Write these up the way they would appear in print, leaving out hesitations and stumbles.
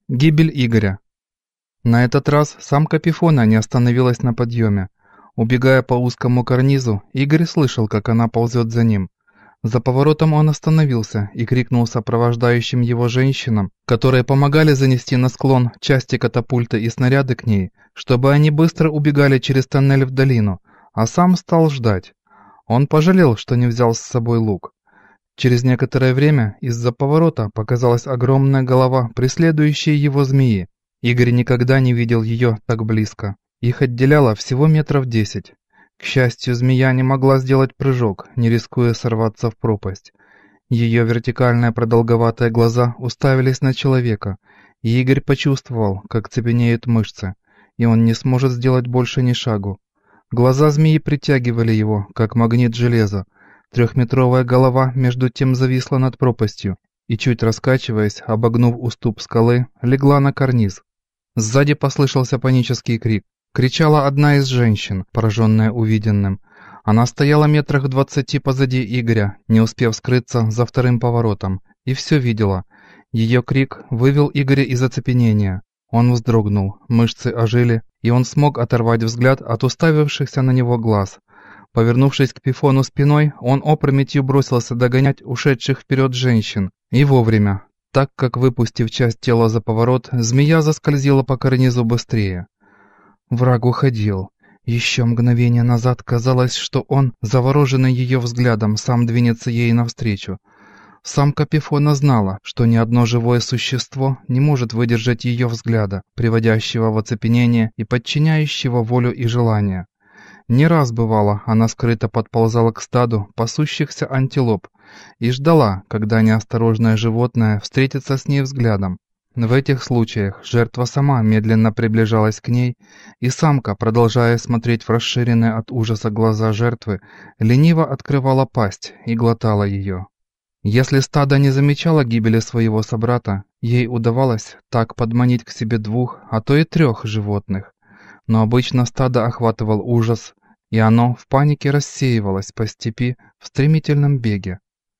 Гибель Игоря. На этот раз самка Пифона не остановилась на подъеме. Убегая по узкому карнизу, Игорь слышал, как она ползет за ним. За поворотом он остановился и крикнул сопровождающим его женщинам, которые помогали занести на склон части катапульты и снаряды к ней, чтобы они быстро убегали через тоннель в долину, а сам стал ждать. Он пожалел, что не взял с собой лук. Через некоторое время из-за поворота показалась огромная голова преследующей его змеи. Игорь никогда не видел ее так близко. Их отделяло всего метров 10. К счастью, змея не могла сделать прыжок, не рискуя сорваться в пропасть. Ее вертикальные продолговатые глаза уставились на человека, и Игорь почувствовал, как цепенеют мышцы, и он не сможет сделать больше ни шагу. Глаза змеи притягивали его, как магнит железа. Трехметровая голова между тем зависла над пропастью и, чуть раскачиваясь, обогнув уступ скалы, легла на карниз. Сзади послышался панический крик. Кричала одна из женщин, пораженная увиденным. Она стояла метрах в 20 позади Игоря, не успев скрыться за вторым поворотом, и все видела. Ее крик вывел Игоря из оцепенения. Он вздрогнул, мышцы ожили, и он смог оторвать взгляд от уставившихся на него глаз. Повернувшись к Пифону спиной, он опрометью бросился догонять ушедших вперед женщин. И вовремя, так как, выпустив часть тела за поворот, змея заскользила по карнизу быстрее. Враг уходил. Еще мгновение назад казалось, что он, завороженный ее взглядом, сам двинется ей навстречу. Самка Пифона знала, что ни одно живое существо не может выдержать ее взгляда, приводящего в оцепенение и подчиняющего волю и желание. Не раз бывало, она скрыто подползала к стаду пасущихся антилоп и ждала, когда неосторожное животное встретится с ней взглядом. В этих случаях жертва сама медленно приближалась к ней, и самка, продолжая смотреть в расширенные от ужаса глаза жертвы, лениво открывала пасть и глотала ее. Если стадо не замечало гибели своего собрата, ей удавалось так подманить к себе 2, а то и 3 животных. Но обычно стадо охватывал ужас, и оно в панике рассеивалось по степи в стремительном беге.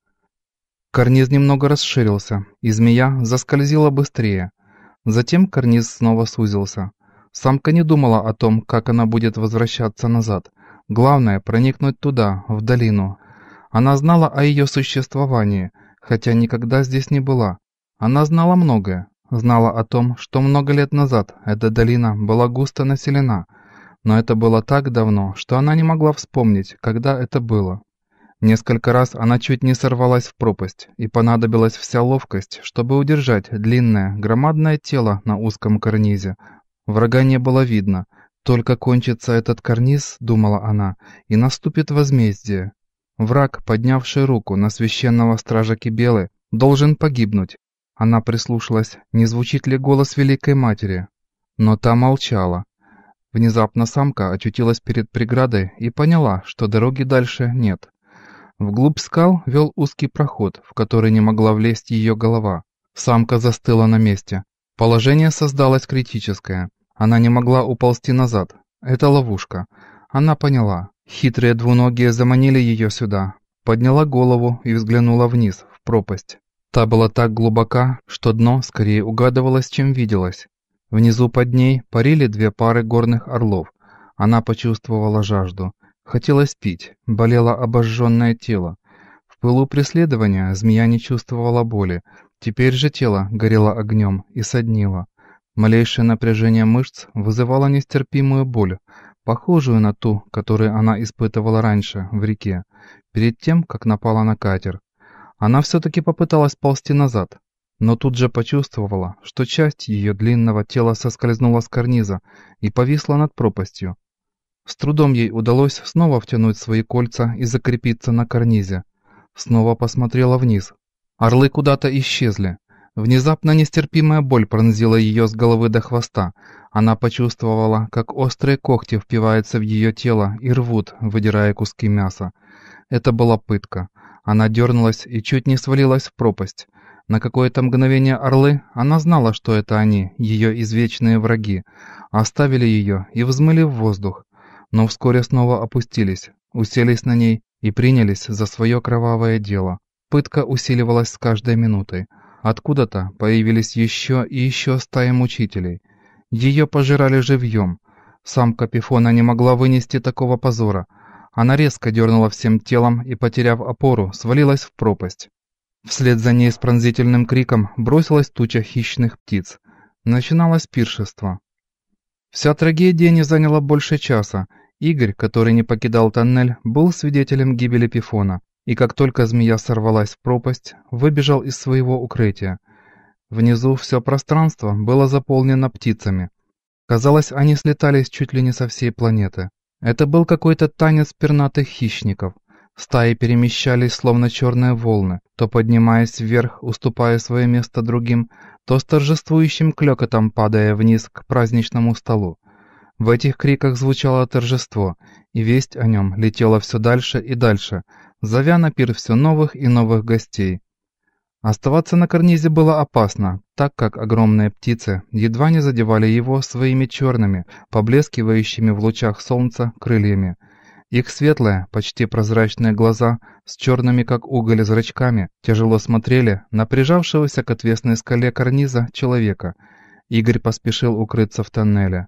Карниз немного расширился, и змея заскользила быстрее. Затем карниз снова сузился. Самка не думала о том, как она будет возвращаться назад. Главное — проникнуть туда, в долину. Она знала о ее существовании, хотя никогда здесь не была. Она знала многое. Знала о том, что много лет назад эта долина была густо населена, но это было так давно, что она не могла вспомнить, когда это было. Несколько раз она чуть не сорвалась в пропасть, и понадобилась вся ловкость, чтобы удержать длинное, громадное тело на узком карнизе. Врага не было видно. Только кончится этот карниз, думала она, и наступит возмездие. Враг, поднявший руку на священного стража Кибелы, должен погибнуть. Она прислушалась, не звучит ли голос Великой Матери. Но та молчала. Внезапно самка очутилась перед преградой и поняла, что дороги дальше нет. Вглубь скал вел узкий проход, в который не могла влезть ее голова. Самка застыла на месте. Положение создалось критическое. Она не могла уползти назад. Это ловушка. Она поняла. Хитрые двуногие заманили ее сюда. Подняла голову и взглянула вниз, в пропасть. Та была так глубока, что дно скорее угадывалось, чем виделось. Внизу под ней парили 2 пары горных орлов. Она почувствовала жажду. Хотелось пить, болело обожженное тело. В пылу преследования змея не чувствовала боли. Теперь же тело горело огнем и соднило. Малейшее напряжение мышц вызывало нестерпимую боль, похожую на ту, которую она испытывала раньше, в реке, перед тем, как напала на катер. Она все-таки попыталась ползти назад, но тут же почувствовала, что часть ее длинного тела соскользнула с карниза и повисла над пропастью. С трудом ей удалось снова втянуть свои кольца и закрепиться на карнизе. Снова посмотрела вниз. Орлы куда-то исчезли. Внезапно нестерпимая боль пронзила ее с головы до хвоста. Она почувствовала, как острые когти впиваются в ее тело и рвут, выдирая куски мяса. Это была пытка. Она дернулась и чуть не свалилась в пропасть. На какое-то мгновение орлы, она знала, что это они, ее извечные враги, оставили ее и взмыли в воздух. Но вскоре снова опустились, уселись на ней и принялись за свое кровавое дело. Пытка усиливалась с каждой минутой. откуда-то появились еще и еще стаи мучителей. Ее пожирали живьем. Самка Пифона не могла вынести такого позора. Она резко дернула всем телом и, потеряв опору, свалилась в пропасть. Вслед за ней с пронзительным криком бросилась туча хищных птиц. Начиналось пиршество. Вся трагедия не заняла больше часа. Игорь, который не покидал тоннель, был свидетелем гибели Пифона, и как только змея сорвалась в пропасть, выбежал из своего укрытия. Внизу все пространство было заполнено птицами. Казалось, они слетались чуть ли не со всей планеты. Это был какой-то танец пернатых хищников. Стаи перемещались, словно черные волны, то поднимаясь вверх, уступая свое место другим, то с торжествующим клёкотом падая вниз к праздничному столу. В этих криках звучало торжество, и весть о нем летела все дальше и дальше, зовя на пир все новых и новых гостей. Оставаться на карнизе было опасно, так как огромные птицы едва не задевали его своими черными, поблескивающими в лучах солнца крыльями. Их светлые, почти прозрачные глаза с черными, как уголь, зрачками тяжело смотрели на прижавшегося к отвесной скале карниза человека. Игорь поспешил укрыться в тоннеле.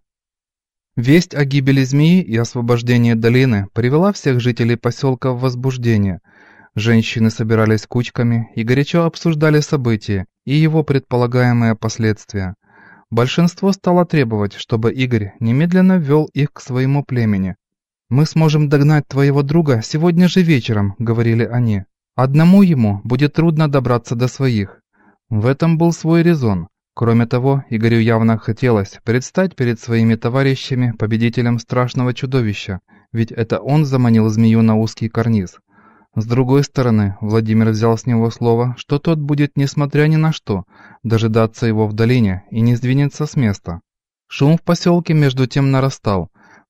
Весть о гибели змеи и освобождении долины привела всех жителей поселка в возбуждение. Женщины собирались кучками и горячо обсуждали события и его предполагаемые последствия. Большинство стало требовать, чтобы Игорь немедленно ввел их к своему племени. «Мы сможем догнать твоего друга сегодня же вечером», — говорили они. «Одному ему будет трудно добраться до своих». В этом был свой резон. Кроме того, Игорю явно хотелось предстать перед своими товарищами победителем страшного чудовища, ведь это он заманил змею на узкий карниз. С другой стороны, Владимир взял с него слово, что тот будет, несмотря ни на что, дожидаться его в долине и не сдвинется с места. Шум в поселке между тем нарастал.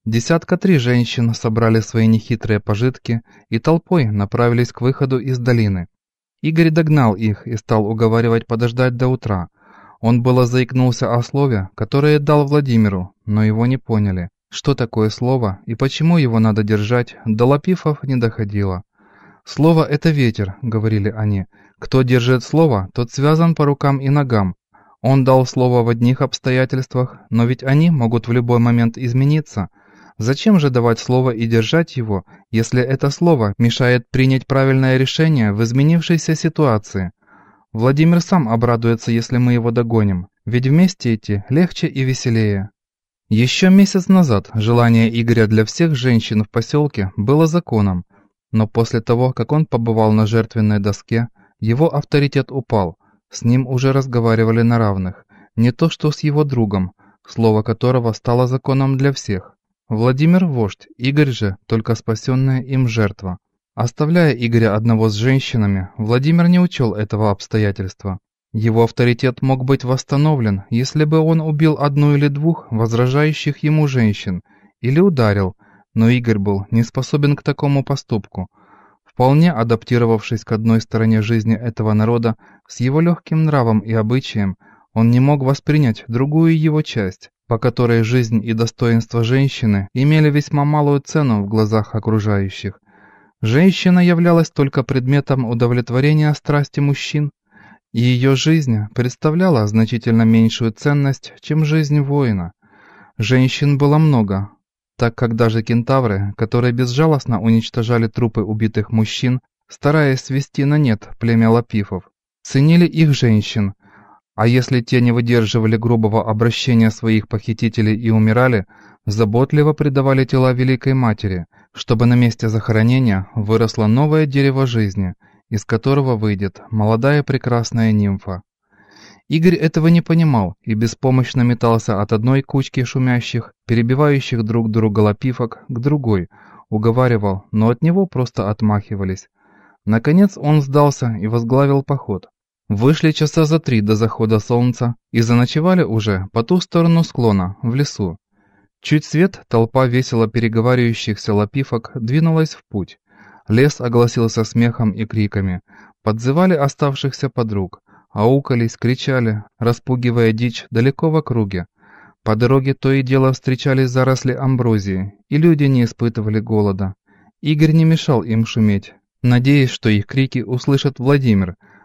3 женщин собрали свои нехитрые пожитки и толпой направились к выходу из долины. Игорь догнал их и стал уговаривать подождать до утра. Он было заикнулся о слове, которое дал Владимиру, но его не поняли. Что такое слово и почему его надо держать, до Лапифов не доходило. «Слово — это ветер», — говорили они. «Кто держит слово, тот связан по рукам и ногам. Он дал слово в одних обстоятельствах, но ведь они могут в любой момент измениться. Зачем же давать слово и держать его, если это слово мешает принять правильное решение в изменившейся ситуации? Владимир сам обрадуется, если мы его догоним, ведь вместе идти легче и веселее». Еще месяц назад желание Игоря для всех женщин в поселке было законом, но после того, как он побывал на жертвенной доске, его авторитет упал, с ним уже разговаривали на равных, не то что с его другом, слово которого стало законом для всех. Владимир – вождь, Игорь же – только спасенная им жертва. Оставляя Игоря одного с женщинами, Владимир не учел этого обстоятельства. Его авторитет мог быть восстановлен, если бы он убил 1 или 2 возражающих ему женщин, или ударил, но Игорь был не способен к такому поступку. Вполне адаптировавшись к одной стороне жизни этого народа, с его легким нравом и обычаем, он не мог воспринять другую его часть, по которой жизнь и достоинство женщины имели весьма малую цену в глазах окружающих. Женщина являлась только предметом удовлетворения страсти мужчин, и ее жизнь представляла значительно меньшую ценность, чем жизнь воина. Женщин было много, так как даже кентавры, которые безжалостно уничтожали трупы убитых мужчин, стараясь свести на нет племя Лапифов, ценили их женщин, а если те не выдерживали грубого обращения своих похитителей и умирали, заботливо предавали тела Великой Матери, чтобы на месте захоронения выросло новое дерево жизни, из которого выйдет молодая прекрасная нимфа. Игорь этого не понимал и беспомощно метался от одной кучки шумящих, перебивающих друг друга лапифок к другой, уговаривал, но от него просто отмахивались. Наконец он сдался и возглавил поход. Вышли часа за 3 до захода солнца и заночевали уже по ту сторону склона, в лесу. Чуть свет, толпа весело переговаривающихся лапифок двинулась в путь. Лес огласился смехом и криками, подзывали оставшихся подруг, аукались, кричали, распугивая дичь далеко в округе. По дороге то и дело встречались заросли амброзии, и люди не испытывали голода. Игорь не мешал им шуметь, надеясь, что их крики услышит Владимир.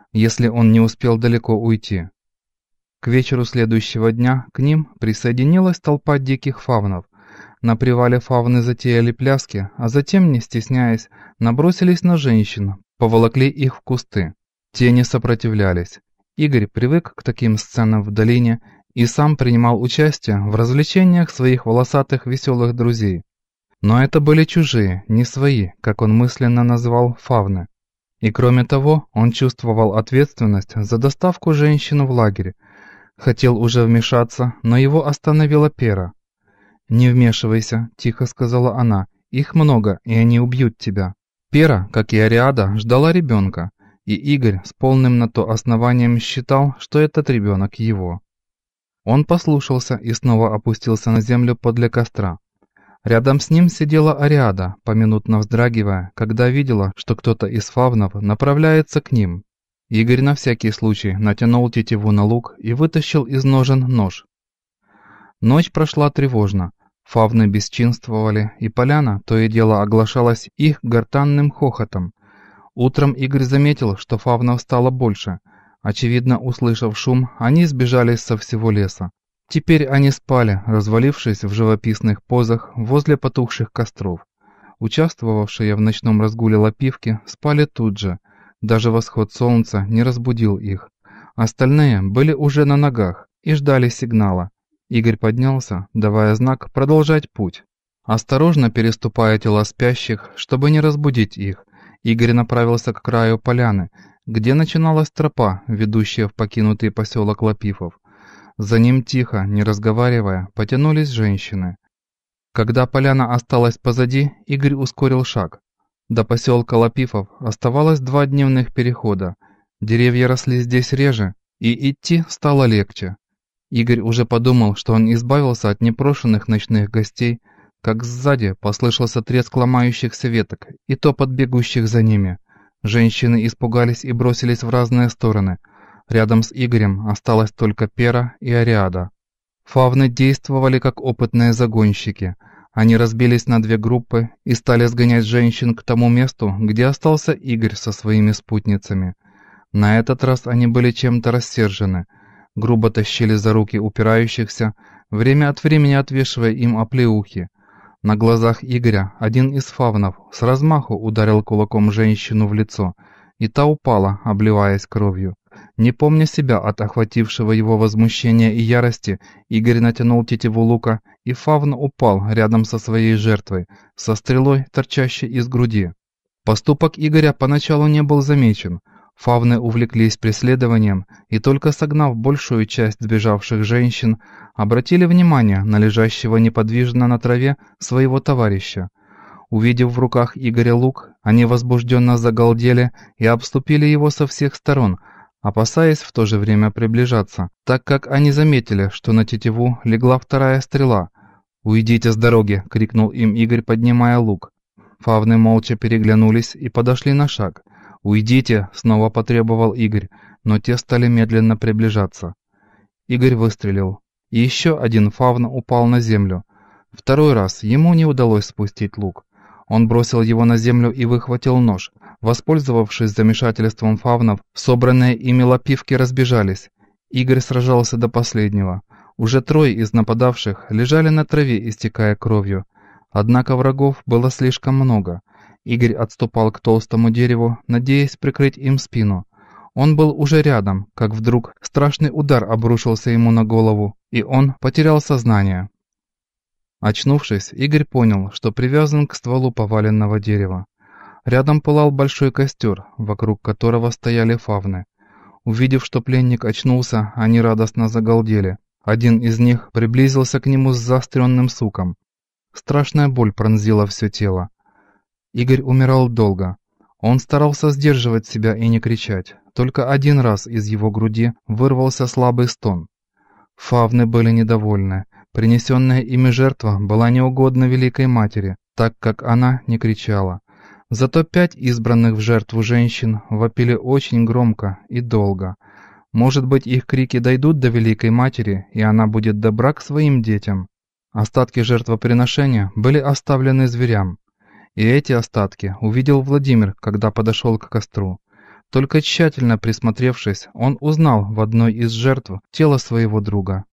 если он не успел далеко уйти. К вечеру следующего дня к ним присоединилась толпа диких фавнов. На привале фавны затеяли пляски, а затем, не стесняясь, набросились на женщин, поволокли их в кусты. Те не сопротивлялись. Игорь привык к таким сценам в долине и сам принимал участие в развлечениях своих волосатых веселых друзей. Но это были чужие, не свои, как он мысленно назвал фавны. И кроме того, он чувствовал ответственность за доставку женщин в лагерь. Хотел уже вмешаться, но его остановила Пера. «Не вмешивайся», — тихо сказала она, — «их много, и они убьют тебя». Пера, как и Ариада, ждала ребенка, и Игорь с полным на то основанием считал, что этот ребенок его. Он послушался и снова опустился на землю подле костра. Рядом с ним сидела Ариада, поминутно вздрагивая, когда видела, что кто-то из фавнов направляется к ним. Игорь на всякий случай натянул тетиву на лук и вытащил из ножен нож. Ночь прошла тревожно. Фавны бесчинствовали, и поляна то и дело оглашалась их гортанным хохотом. Утром Игорь заметил, что фавнов стало больше. Очевидно, услышав шум, они сбежались со всего леса. Теперь они спали, развалившись в живописных позах возле потухших костров. Участвовавшие в ночном разгуле лапивки спали тут же. Даже восход солнца не разбудил их. Остальные были уже на ногах и ждали сигнала. Игорь поднялся, давая знак продолжать путь. Осторожно переступая тела спящих, чтобы не разбудить их, Игорь направился к краю поляны, где начиналась тропа, ведущая в покинутый поселок Лапифов. За ним тихо, не разговаривая, потянулись женщины. Когда поляна осталась позади, Игорь ускорил шаг. До поселка Лапифов оставалось 2 дневных перехода. Деревья росли здесь реже, и идти стало легче. Игорь уже подумал, что он избавился от непрошенных ночных гостей, как сзади послышался треск ломающихся веток и топот бегущих за ними. Женщины испугались и бросились в разные стороны. Рядом с Игорем осталась только Пера и Ариада. Фавны действовали как опытные загонщики. Они разбились на 2 группы и стали сгонять женщин к тому месту, где остался Игорь со своими спутницами. На этот раз они были чем-то рассержены. Грубо тащили за руки упирающихся, время от времени отвешивая им оплеухи. На глазах Игоря один из фавнов с размаху ударил кулаком женщину в лицо, и та упала, обливаясь кровью. Не помня себя от охватившего его возмущения и ярости, Игорь натянул тетиву лука, и фавн упал рядом со своей жертвой, со стрелой, торчащей из груди. Поступок Игоря поначалу не был замечен. Фавны увлеклись преследованием и, только согнав большую часть сбежавших женщин, обратили внимание на лежащего неподвижно на траве своего товарища. Увидев в руках Игоря лук, они возбужденно загалдели и обступили его со всех сторон, опасаясь в то же время приближаться, так как они заметили, что на тетиву легла 2-я стрела. «Уйдите с дороги!» — крикнул им Игорь, поднимая лук. Фавны молча переглянулись и подошли на шаг. «Уйдите!» — снова потребовал Игорь, но те стали медленно приближаться. Игорь выстрелил, и еще один фавн упал на землю. 2-й раз ему не удалось спустить лук. Он бросил его на землю и выхватил нож. Воспользовавшись замешательством фавнов, собранные ими лапивки разбежались. Игорь сражался до последнего. Уже 3 из нападавших лежали на траве, истекая кровью. Однако врагов было слишком много. Игорь отступал к толстому дереву, надеясь прикрыть им спину. Он был уже рядом, как вдруг страшный удар обрушился ему на голову, и он потерял сознание. Очнувшись, Игорь понял, что привязан к стволу поваленного дерева. Рядом пылал большой костер, вокруг которого стояли фавны. Увидев, что пленник очнулся, они радостно загалдели. Один из них приблизился к нему с заостренным суком. Страшная боль пронзила все тело. Игорь умирал долго. Он старался сдерживать себя и не кричать. Только 1 раз из его груди вырвался слабый стон. Фавны были недовольны. Принесенная ими жертва была неугодна Великой Матери, так как она не кричала. Зато 5 избранных в жертву женщин вопили очень громко и долго. Может быть, их крики дойдут до Великой Матери, и она будет добра к своим детям. Остатки жертвоприношения были оставлены зверям. И эти остатки увидел Владимир, когда подошел к костру. Только тщательно присмотревшись, он узнал в одной из жертв тело своего друга.